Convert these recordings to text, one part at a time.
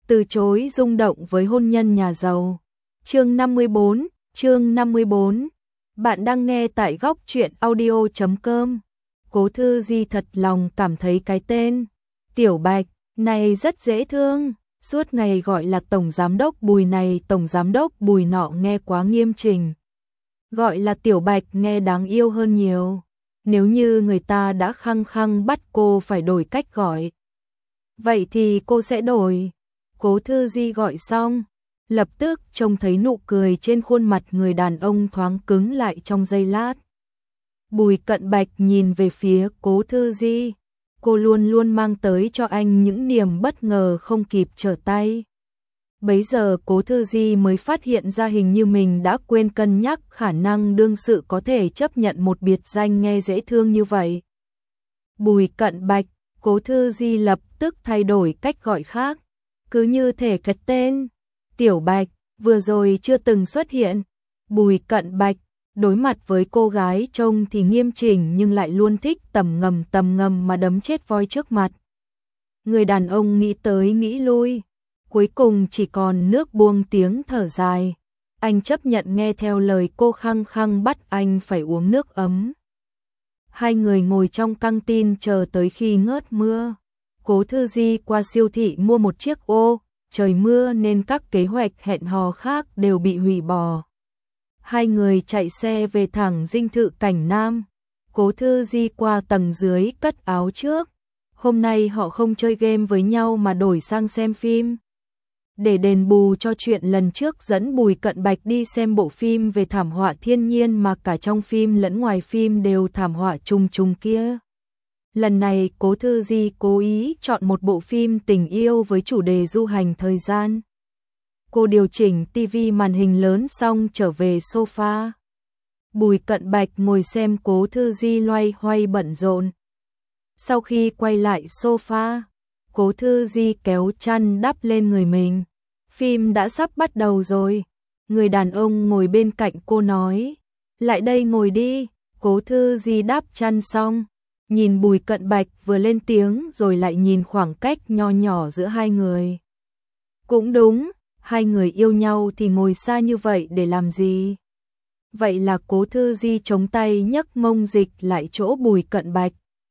từ chối rung động với hôn nhân nhà giàu. Chương 54. Bạn đang nghe tại góc truyện audio.com. Cố Thư Di thật lòng cảm thấy cái tên Tiểu Bạch này rất dễ thương, suốt ngày gọi là tổng giám đốc Bùi này tổng giám đốc Bùi nọ nghe quá nghiêm chỉnh. Gọi là Tiểu Bạch nghe đáng yêu hơn nhiều. Nếu như người ta đã khăng khăng bắt cô phải đổi cách gọi, vậy thì cô sẽ đổi. Cố Thư Di gọi xong, lập tức trông thấy nụ cười trên khuôn mặt người đàn ông thoáng cứng lại trong giây lát. Bùi Cận Bạch nhìn về phía Cố Thư Di, cô luôn luôn mang tới cho anh những niềm bất ngờ không kịp trở tay. Bấy giờ Cố Thư Di mới phát hiện ra hình như mình đã quên cân nhắc khả năng đương sự có thể chấp nhận một biệt danh nghe dễ thương như vậy. Bùi Cận Bạch, Cố Thư Di lập tức thay đổi cách gọi khác, cứ như thể cái tên Tiểu Bạch vừa rồi chưa từng xuất hiện. Bùi Cận Bạch đối mặt với cô gái trông thì nghiêm chỉnh nhưng lại luôn thích tầm ngầm mà đấm chết voi trước mặt. Người đàn ông nghĩ tới nghĩ lui, cuối cùng chỉ còn nước buông tiếng thở dài. Anh chấp nhận nghe theo lời cô khăng khăng bắt anh phải uống nước ấm. Hai người ngồi trong căng tin chờ tới khi ngớt mưa. Cố Thư Di qua siêu thị mua một chiếc ô, trời mưa nên các kế hoạch hẹn hò khác đều bị hủy bỏ. Hai người chạy xe về thẳng dinh thự Cảnh Nam. Cố Thư Di qua tầng dưới cất áo trước. Hôm nay họ không chơi game với nhau mà đổi sang xem phim. Để đền bù cho chuyện lần trước dẫn Bùi Cận Bạch đi xem bộ phim về thảm họa thiên nhiên mà cả trong phim lẫn ngoài phim đều thảm họa trùng trùng kia. Lần này Cố Thư Di cố ý chọn một bộ phim tình yêu với chủ đề du hành thời gian. Cô điều chỉnh tivi màn hình lớn xong trở về sofa. Bùi Cận Bạch ngồi xem Cố Thư Di loay hoay bận rộn. Sau khi quay lại sofa, Cố Thư Di kéo chăn đắp lên người mình. Phim đã sắp bắt đầu rồi. Người đàn ông ngồi bên cạnh cô nói, lại đây ngồi đi. Cố Thư Di đắp chăn xong, nhìn Bùi Cận Bạch vừa lên tiếng rồi lại nhìn khoảng cách nho nhỏ giữa hai người. Cũng đúng, hai người yêu nhau thì ngồi xa như vậy để làm gì? Vậy là Cố Thư Di chống tay nhấc mông dịch lại chỗ Bùi Cận Bạch.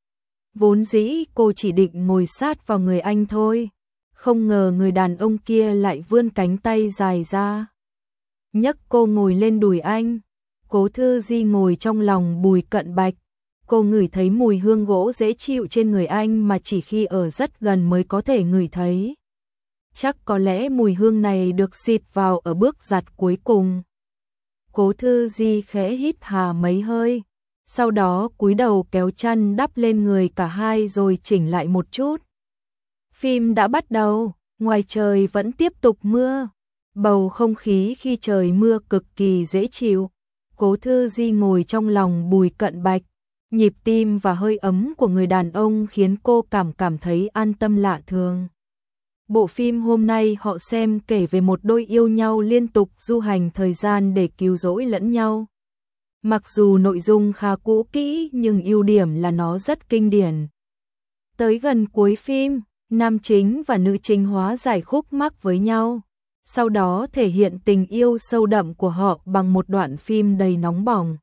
Vốn dĩ cô chỉ định ngồi sát vào người anh thôi, không ngờ người đàn ông kia lại vươn cánh tay dài ra, nhấc cô ngồi lên đùi anh. Cố Thư Di ngồi trong lòng Bùi Cận Bạch, cô ngửi thấy mùi hương gỗ dễ chịu trên người anh mà chỉ khi ở rất gần mới có thể ngửi thấy. Chắc có lẽ mùi hương này được xịt vào ở bước giặt cuối cùng. Cố Thư Di khẽ hít hà mấy hơi, sau đó cúi đầu kéo chăn đắp lên người cả hai rồi chỉnh lại một chút. Phim đã bắt đầu, ngoài trời vẫn tiếp tục mưa. Bầu không khí khi trời mưa cực kỳ dễ chịu. Cố Thư Di ngồi trong lòng Bùi Cận Bạch, nhịp tim và hơi ấm của người đàn ông khiến cô cảm thấy an tâm lạ thường. Bộ phim hôm nay họ xem kể về một đôi yêu nhau liên tục du hành thời gian để cứu rỗi lẫn nhau. Mặc dù nội dung khá cũ kỹ nhưng ưu điểm là nó rất kinh điển. Tới gần cuối phim, nam chính và nữ chính hóa giải khúc mắc với nhau, sau đó thể hiện tình yêu sâu đậm của họ bằng một đoạn phim đầy nóng bỏng.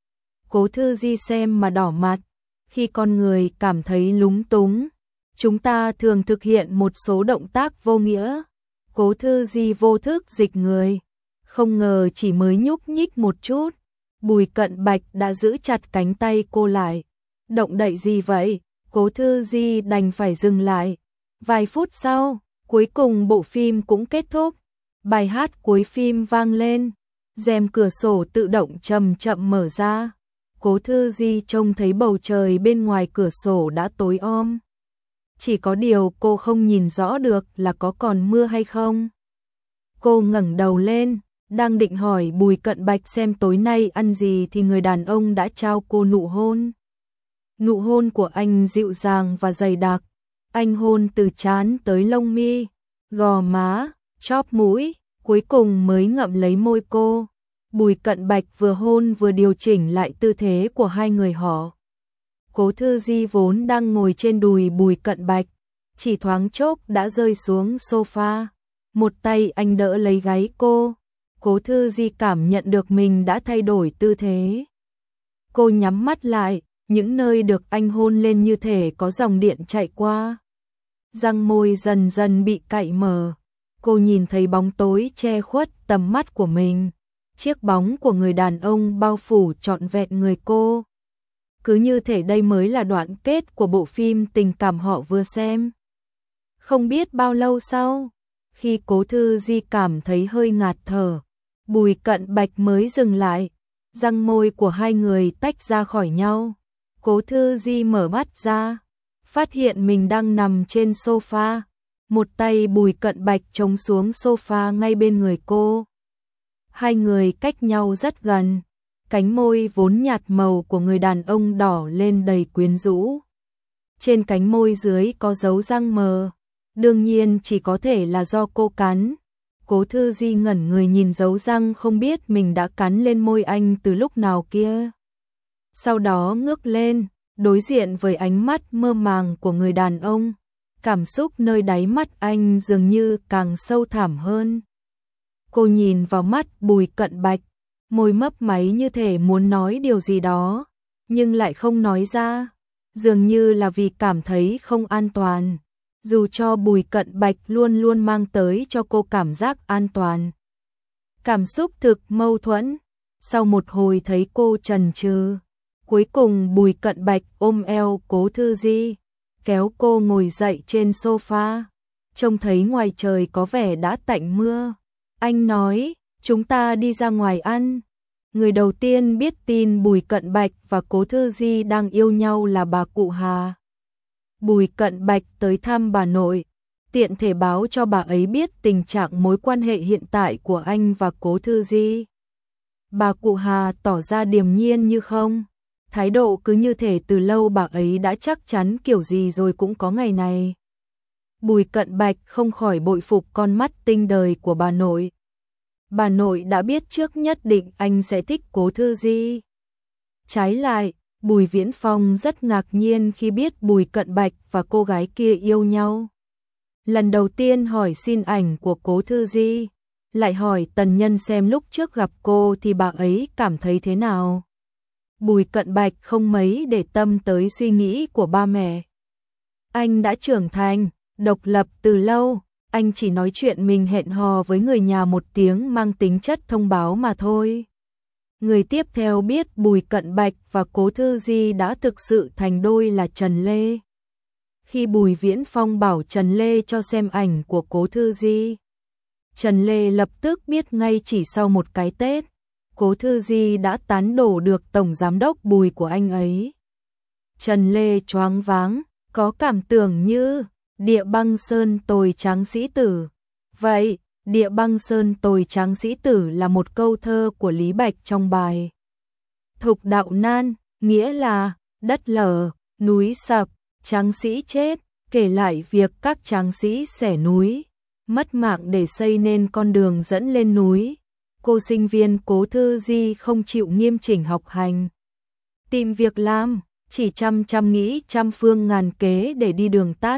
Cố Thư Di xem mà đỏ mặt. Khi con người cảm thấy lúng túng, chúng ta thường thực hiện một số động tác vô nghĩa. Cố Thư Di vô thức dịch người, không ngờ chỉ mới nhúc nhích một chút, Bùi Cận Bạch đã giữ chặt cánh tay cô lại. Động đậy gì vậy? Cố Thư Di đành phải dừng lại. Vài phút sau, cuối cùng bộ phim cũng kết thúc. Bài hát cuối phim vang lên, rèm cửa sổ tự động chậm chậm mở ra. Cố Thư Di trông thấy bầu trời bên ngoài cửa sổ đã tối om. Chỉ có điều cô không nhìn rõ được là có còn mưa hay không. Cô ngẩng đầu lên, đang định hỏi Bùi Cận Bạch xem tối nay ăn gì thì người đàn ông đã trao cô nụ hôn. Nụ hôn của anh dịu dàng và dày đặc. Anh hôn từ trán tới lông mi, gò má, chóp mũi, cuối cùng mới ngậm lấy môi cô. Bùi Cận Bạch vừa hôn vừa điều chỉnh lại tư thế của hai người họ. Cố Thư Di vốn đang ngồi trên đùi Bùi Cận Bạch, chỉ thoáng chốc đã rơi xuống sofa. Một tay anh đỡ lấy gáy cô. Cố Thư Di cảm nhận được mình đã thay đổi tư thế. Cô nhắm mắt lại, những nơi được anh hôn lên như thể có dòng điện chạy qua. Răng môi dần dần bị cạy mở. Cô nhìn thấy bóng tối che khuất tầm mắt của mình. Chiếc bóng của người đàn ông bao phủ trọn vẹn người cô. Cứ như thể đây mới là đoạn kết của bộ phim tình cảm họ vừa xem. Không biết bao lâu sau, khi Cố Thư Di cảm thấy hơi ngạt thở, Bùi Cận Bạch mới dừng lại. Răng môi của hai người tách ra khỏi nhau. Cố Thư Di mở mắt ra, phát hiện mình đang nằm trên sofa. Một tay Bùi Cận Bạch chống xuống sofa ngay bên người cô. Hai người cách nhau rất gần. Cánh môi vốn nhạt màu của người đàn ông đỏ lên đầy quyến rũ. Trên cánh môi dưới có dấu răng mờ. Đương nhiên chỉ có thể là do cô cắn. Cố Thư Di ngẩn người nhìn dấu răng, không biết mình đã cắn lên môi anh từ lúc nào kia. Sau đó ngước lên, đối diện với ánh mắt mơ màng của người đàn ông. Cảm xúc nơi đáy mắt anh dường như càng sâu thẳm hơn. Cô nhìn vào mắt Bùi Cận Bạch, môi mấp máy như thể muốn nói điều gì đó, nhưng lại không nói ra, dường như là vì cảm thấy không an toàn. Dù cho Bùi Cận Bạch luôn luôn mang tới cho cô cảm giác an toàn. Cảm xúc thực mâu thuẫn. Sau một hồi thấy cô chần chừ, cuối cùng Bùi Cận Bạch ôm eo Cố Thư Di, kéo cô ngồi dậy trên sofa. Trông thấy ngoài trời có vẻ đã tạnh mưa. Anh nói, chúng ta đi ra ngoài ăn. Người đầu tiên biết tin Bùi Cận Bạch và Cố Thư Di đang yêu nhau là bà cụ Hà. Bùi Cận Bạch tới thăm bà nội, tiện thể báo cho bà ấy biết tình trạng mối quan hệ hiện tại của anh và Cố Thư Di. Bà cụ Hà tỏ ra điềm nhiên như không, thái độ cứ như thể từ lâu bà ấy đã chắc chắn kiểu gì rồi cũng có ngày này. Bùi Cận Bạch không khỏi bội phục con mắt tinh đời của bà nội. Bà nội đã biết trước nhất định anh sẽ thích Cố Thư Di. Trái lại, Bùi Viễn Phong rất ngạc nhiên khi biết Bùi Cận Bạch và cô gái kia yêu nhau. Lần đầu tiên hỏi xin ảnh của Cố Thư Di, lại hỏi Tần Nhân xem lúc trước gặp cô thì bà ấy cảm thấy thế nào. Bùi Cận Bạch không mấy để tâm tới suy nghĩ của ba mẹ. Anh đã trưởng thành, độc lập từ lâu, anh chỉ nói chuyện mình hẹn hò với người nhà một tiếng mang tính chất thông báo mà thôi. Người tiếp theo biết Bùi Cận Bạch và Cố Thư Di đã thực sự thành đôi là Trần Lê. Khi Bùi Viễn Phong bảo Trần Lê cho xem ảnh của Cố Thư Di, Trần Lê lập tức biết ngay chỉ sau một cái Tết, Cố Thư Di đã tán đổ được tổng giám đốc Bùi của anh ấy. Trần Lê choáng váng, có cảm tưởng như địa băng sơn tồi tráng sĩ tử. Vậy, địa băng sơn tồi tráng sĩ tử là một câu thơ của Lý Bạch trong bài Thục Đạo Nan, nghĩa là đất lở, núi sập, tráng sĩ chết, kể lại việc các tráng sĩ xẻ núi, mất mạng để xây nên con đường dẫn lên núi. Cô sinh viên Cố Thư Di không chịu nghiêm chỉnh học hành, tìm việc làm, chỉ chăm nghĩ trăm phương ngàn kế để đi đường tắt.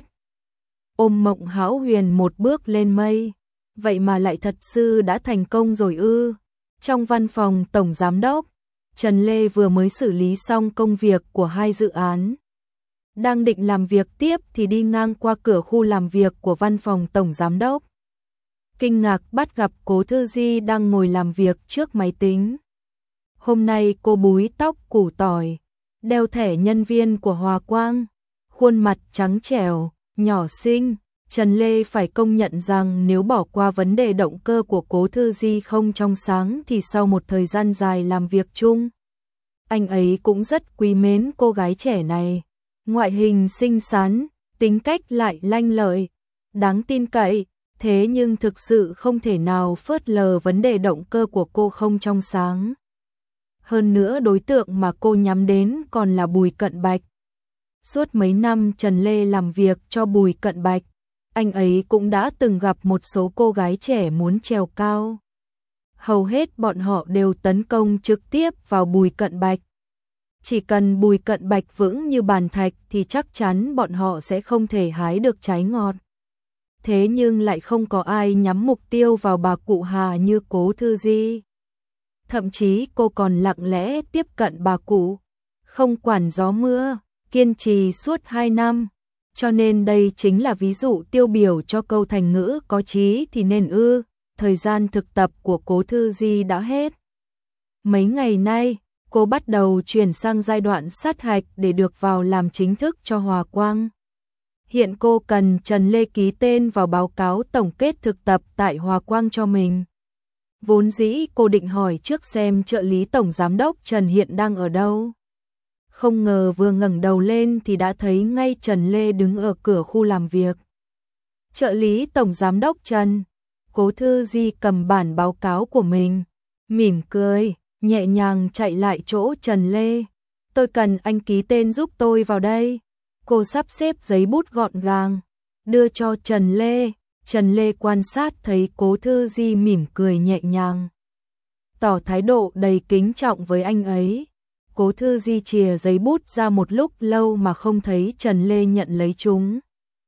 Ôm mộng hão huyền một bước lên mây. Vậy mà lại thật sự đã thành công rồi ư? Trong văn phòng tổng giám đốc, Trần Lê vừa mới xử lý xong công việc của hai dự án. Đang định làm việc tiếp thì đi ngang qua cửa khu làm việc của văn phòng tổng giám đốc. Kinh ngạc bắt gặp Cố Thư Di đang ngồi làm việc trước máy tính. Hôm nay cô búi tóc củ tỏi, đeo thẻ nhân viên của Hòa Quang, khuôn mặt trắng trẻo, nhỏ xinh. Trần Lê phải công nhận rằng nếu bỏ qua vấn đề động cơ của Cố Thư Di không trong sáng thì sau một thời gian dài làm việc chung, anh ấy cũng rất quý mến cô gái trẻ này. Ngoại hình xinh xắn, tính cách lại lanh lợi, đáng tin cậy, thế nhưng thực sự không thể nào phớt lờ vấn đề động cơ của cô không trong sáng. Hơn nữa đối tượng mà cô nhắm đến còn là Bùi Cận Bạch. Suốt mấy năm Trần Lê làm việc cho Bùi Cận Bạch, anh ấy cũng đã từng gặp một số cô gái trẻ muốn trèo cao. Hầu hết bọn họ đều tấn công trực tiếp vào Bùi Cận Bạch. Chỉ cần Bùi Cận Bạch vững như bàn thạch thì chắc chắn bọn họ sẽ không thể hái được trái ngọt. thế nhưng lại không có ai nhắm mục tiêu vào bà cụ Hà như Cố Thư Di. Thậm chí cô còn lặng lẽ tiếp cận bà cụ, không quản gió mưa, kiên trì suốt 2 năm. Cho nên đây chính là ví dụ tiêu biểu cho câu thành ngữ có chí thì nên ư. Thời gian thực tập của Cố Thư Di đã hết. Mấy ngày nay, cô bắt đầu chuyển sang giai đoạn sát hạch để được vào làm chính thức cho Hòa Quang. Hiện cô cần Trần Lê ký tên vào báo cáo tổng kết thực tập tại Hòa Quang cho mình. Vốn dĩ cô định hỏi trước xem trợ lý tổng giám đốc Trần hiện đang ở đâu. Không ngờ vừa ngẩng đầu lên thì đã thấy ngay Trần Lê đứng ở cửa khu làm việc. Trợ lý tổng giám đốc Trần. Cố Thư Di cầm bản báo cáo của mình, mỉm cười, nhẹ nhàng chạy lại chỗ Trần Lê. Tôi cần anh ký tên giúp tôi vào đây. Cô sắp xếp giấy bút gọn gàng, đưa cho Trần Lê. Trần Lê quan sát thấy Cố Thư Di mỉm cười nhẹ nhàng, tỏ thái độ đầy kính trọng với anh ấy. Cố Thư Di chìa giấy bút ra một lúc lâu mà không thấy Trần Lê nhận lấy chúng.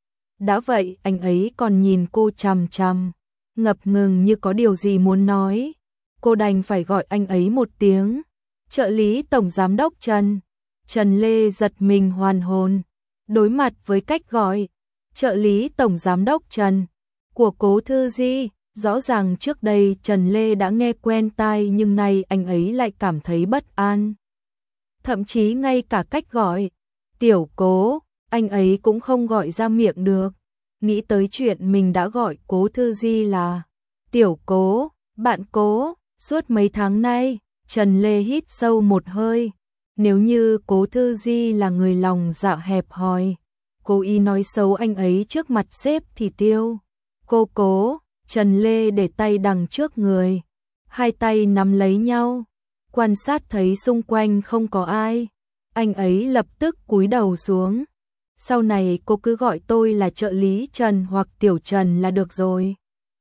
Đã vậy anh ấy còn nhìn cô chằm chằm, ngập ngừng như có điều gì muốn nói. Cô đành phải gọi anh ấy một tiếng. Trợ lý tổng giám đốc Trần. Trần Lê giật mình hoàn hồn, đối mặt với cách gọi trợ lý tổng giám đốc Trần của Cố Thư Di. Rõ ràng trước đây Trần Lê đã nghe quen tai nhưng nay anh ấy lại cảm thấy bất an. Thậm chí ngay cả cách gọi Tiểu Cố, anh ấy cũng không gọi ra miệng được. Nghĩ tới chuyện mình đã gọi Cố Thư Di là Tiểu Cố, bạn Cố, suốt mấy tháng nay. Trần Lê hít sâu một hơi. Nếu như Cố Thư Di là người lòng dạ hẹp hòi, cố ý nói xấu anh ấy trước mặt sếp thì tiêu. Cô Cố. Trần Lê để tay đằng trước người, hai tay nắm lấy nhau, quan sát thấy xung quanh không có ai. Anh ấy lập tức cúi đầu xuống. Sau này cô cứ gọi tôi là trợ lý Trần hoặc Tiểu Trần là được rồi.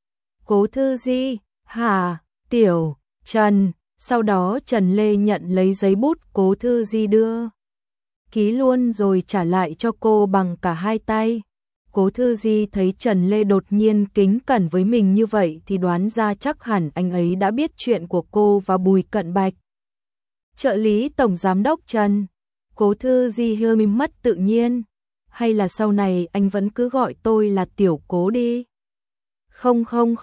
Cố Thư Di, hả, Tiểu Trần. Sau đó Trần Lê nhận lấy giấy bút Cố Thư Di đưa, ký luôn rồi trả lại cho cô bằng cả hai tay. Cố Thư Di thấy Trần Lê đột nhiên kính cẩn với mình như vậy thì đoán ra chắc hẳn anh ấy đã biết chuyện của cô và Bùi Cận Bạch. Trợ lý tổng giám đốc Trần. Cố Thư Di hơi mất tự nhiên. Hay là sau này anh vẫn cứ gọi tôi là Tiểu Cố đi. Không.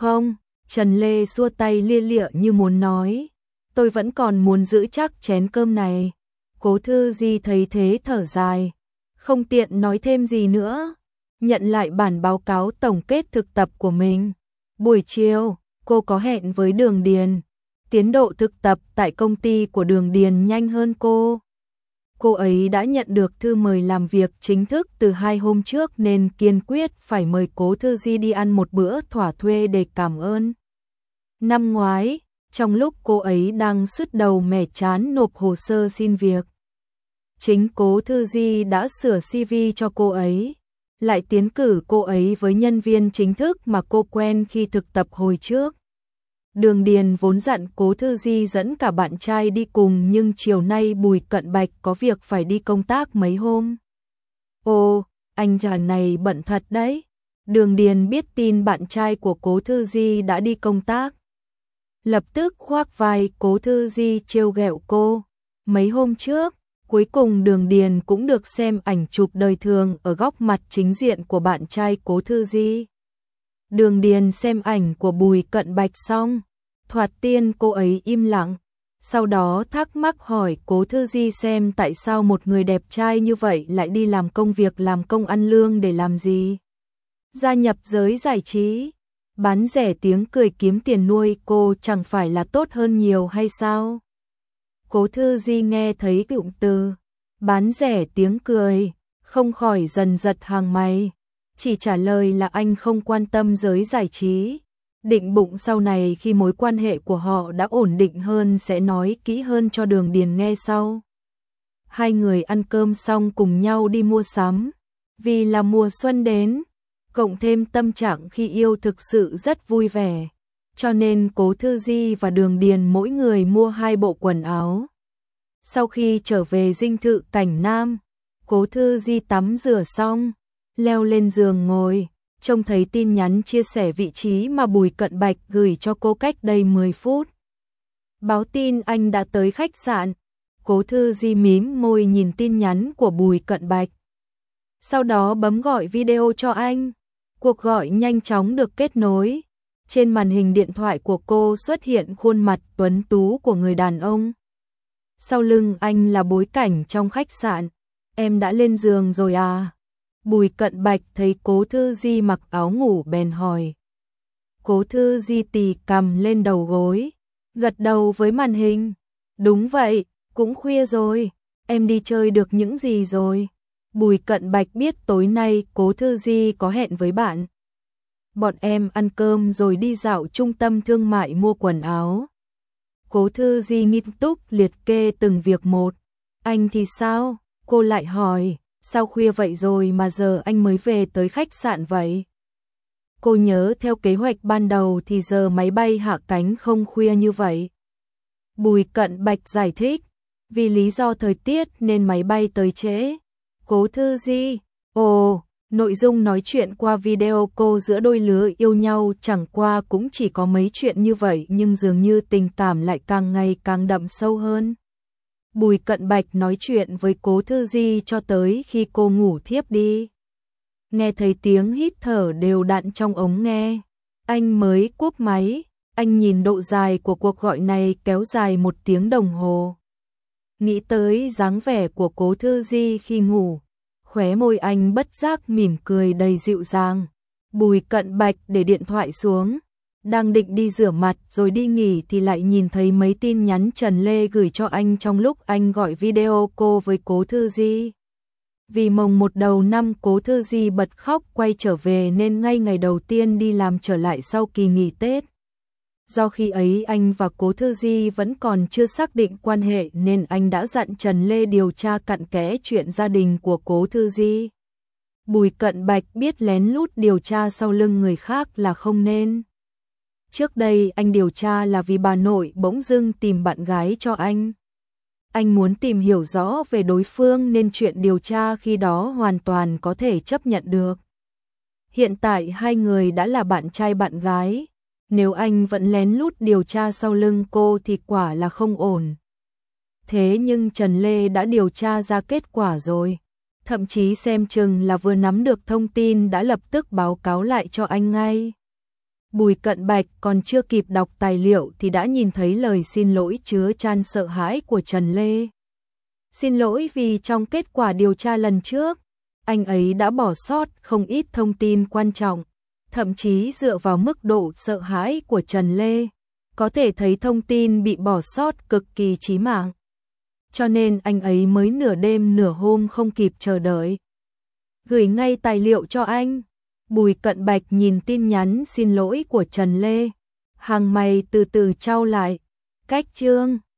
Trần Lê xua tay lia lịa như muốn nói, tôi vẫn còn muốn giữ chắc chén cơm này. Cố Thư Di thấy thế thở dài, không tiện nói thêm gì nữa. Nhận lại bản báo cáo tổng kết thực tập của mình. Buổi chiều, cô có hẹn với Đường Điền. Tiến độ thực tập tại công ty của Đường Điền nhanh hơn cô. Cô ấy đã nhận được thư mời làm việc chính thức từ 2 hôm trước nên kiên quyết phải mời Cố Thư Di đi ăn một bữa thỏa thuê để cảm ơn. Năm ngoái, trong lúc cô ấy đang sứt đầu mẻ trán nộp hồ sơ xin việc, chính Cố Thư Di đã sửa CV cho cô ấy, lại tiến cử cô ấy với nhân viên chính thức mà cô quen khi thực tập hồi trước. Đường Điền vốn dặn Cố Thư Di dẫn cả bạn trai đi cùng nhưng chiều nay Bùi Cận Bạch có việc phải đi công tác mấy hôm. Ồ, anh chàng này bận thật đấy. Đường Điền biết tin bạn trai của Cố Thư Di đã đi công tác, lập tức khoác vai Cố Thư Di trêu ghẹo cô. Mấy hôm trước, cuối cùng Đường Điền cũng được xem ảnh chụp đời thường ở góc mặt chính diện của bạn trai Cố Thư Di. Đường Điền xem ảnh của Bùi Cận Bạch xong, thoạt tiên cô ấy im lặng, sau đó thắc mắc hỏi Cố Thư Di xem tại sao một người đẹp trai như vậy lại đi làm công việc làm công ăn lương để làm gì. Gia nhập giới giải trí, bán rẻ tiếng cười kiếm tiền nuôi cô chẳng phải là tốt hơn nhiều hay sao? Cố Thư Di nghe thấy cụm từ bán rẻ tiếng cười, không khỏi dần giật hàng mày, chỉ trả lời là anh không quan tâm giới giải trí, định bụng sau này khi mối quan hệ của họ đã ổn định hơn sẽ nói kỹ hơn cho Đường Điền nghe sau. Hai người ăn cơm xong cùng nhau đi mua sắm, vì là mùa xuân đến, cộng thêm tâm trạng khi yêu thực sự rất vui vẻ, cho nên Cố Thư Di và Đường Điền mỗi người mua 2 bộ quần áo. Sau khi trở về dinh thự Cảnh Nam, Cố Thư Di tắm rửa xong, leo lên giường ngồi, trông thấy tin nhắn chia sẻ vị trí mà Bùi Cận Bạch gửi cho cô cách đây 10 phút. Báo tin anh đã tới khách sạn. Cố Thư Di mím môi nhìn tin nhắn của Bùi Cận Bạch. Sau đó bấm gọi video cho anh. Cuộc gọi nhanh chóng được kết nối. Trên màn hình điện thoại của cô xuất hiện khuôn mặt tuấn tú của người đàn ông. Sau lưng anh là bối cảnh trong khách sạn. Em đã lên giường rồi à? Bùi Cận Bạch thấy Cố Thư Di mặc áo ngủ bèn hỏi. Cố Thư Di tì cằm lên đầu gối, gật đầu với màn hình. Đúng vậy, cũng khuya rồi, em đi chơi được những gì rồi? Bùi Cận Bạch biết tối nay Cố Thư Di có hẹn với bạn. Bọn em ăn cơm rồi đi dạo trung tâm thương mại mua quần áo. Cố Thư Di nghiêm túc liệt kê từng việc một. Anh thì sao? Cô lại hỏi, sao khuya vậy rồi mà giờ anh mới về tới khách sạn vậy? Cô nhớ theo kế hoạch ban đầu thì giờ máy bay hạ cánh không khuya như vậy. Bùi Cận Bạch giải thích, vì lý do thời tiết nên máy bay tới trễ. Cố Thư Di, nội dung nói chuyện qua video cô giữa đôi lứa yêu nhau chẳng qua cũng chỉ có mấy chuyện như vậy nhưng dường như tình cảm lại càng ngày càng đậm sâu hơn. Bùi Cận Bạch nói chuyện với Cố Thư Di cho tới khi cô ngủ thiếp đi. Nghe thấy tiếng hít thở đều đặn trong ống nghe, anh mới cúp máy. Anh nhìn độ dài của cuộc gọi này kéo dài 1 tiếng đồng hồ. Nghĩ tới dáng vẻ của Cố Thư Di khi ngủ, khóe môi anh bất giác mỉm cười đầy dịu dàng. Bùi Cận Bạch để điện thoại xuống, đang định đi rửa mặt rồi đi nghỉ thì lại nhìn thấy mấy tin nhắn Trần Lê gửi cho anh trong lúc anh gọi video cô với Cố Thư Di. Vì mồng 1 đầu năm Cố Thư Di bật khóc quay trở về nên ngay ngày đầu tiên đi làm trở lại sau kỳ nghỉ Tết. Do khi ấy anh và Cố Thư Di vẫn còn chưa xác định quan hệ nên anh đã dặn Trần Lê điều tra cặn kẽ chuyện gia đình của Cố Thư Di. Bùi Cận Bạch biết lén lút điều tra sau lưng người khác là không nên. Trước đây anh điều tra là vì bà nội bỗng dưng tìm bạn gái cho anh. Anh muốn tìm hiểu rõ về đối phương nên chuyện điều tra khi đó hoàn toàn có thể chấp nhận được. Hiện tại hai người đã là bạn trai bạn gái. Nếu anh vẫn lén lút điều tra sau lưng cô thì quả là không ổn. Thế nhưng Trần Lê đã điều tra ra kết quả rồi. Thậm chí xem chừng là vừa nắm được thông tin đã lập tức báo cáo lại cho anh ngay. Bùi Cận Bạch còn chưa kịp đọc tài liệu thì đã nhìn thấy lời xin lỗi chứa chan sợ hãi của Trần Lê. Xin lỗi vì trong kết quả điều tra lần trước, anh ấy đã bỏ sót không ít thông tin quan trọng. Thậm chí dựa vào mức độ sợ hãi của Trần Lê, có thể thấy thông tin bị bỏ sót cực kỳ chí mạng. Cho nên anh ấy mới nửa đêm nửa hôm không kịp chờ đợi. Gửi ngay tài liệu cho anh. Bùi Cận Bạch nhìn tin nhắn xin lỗi của Trần Lê. Hàng mày từ từ chau lại. Cách chương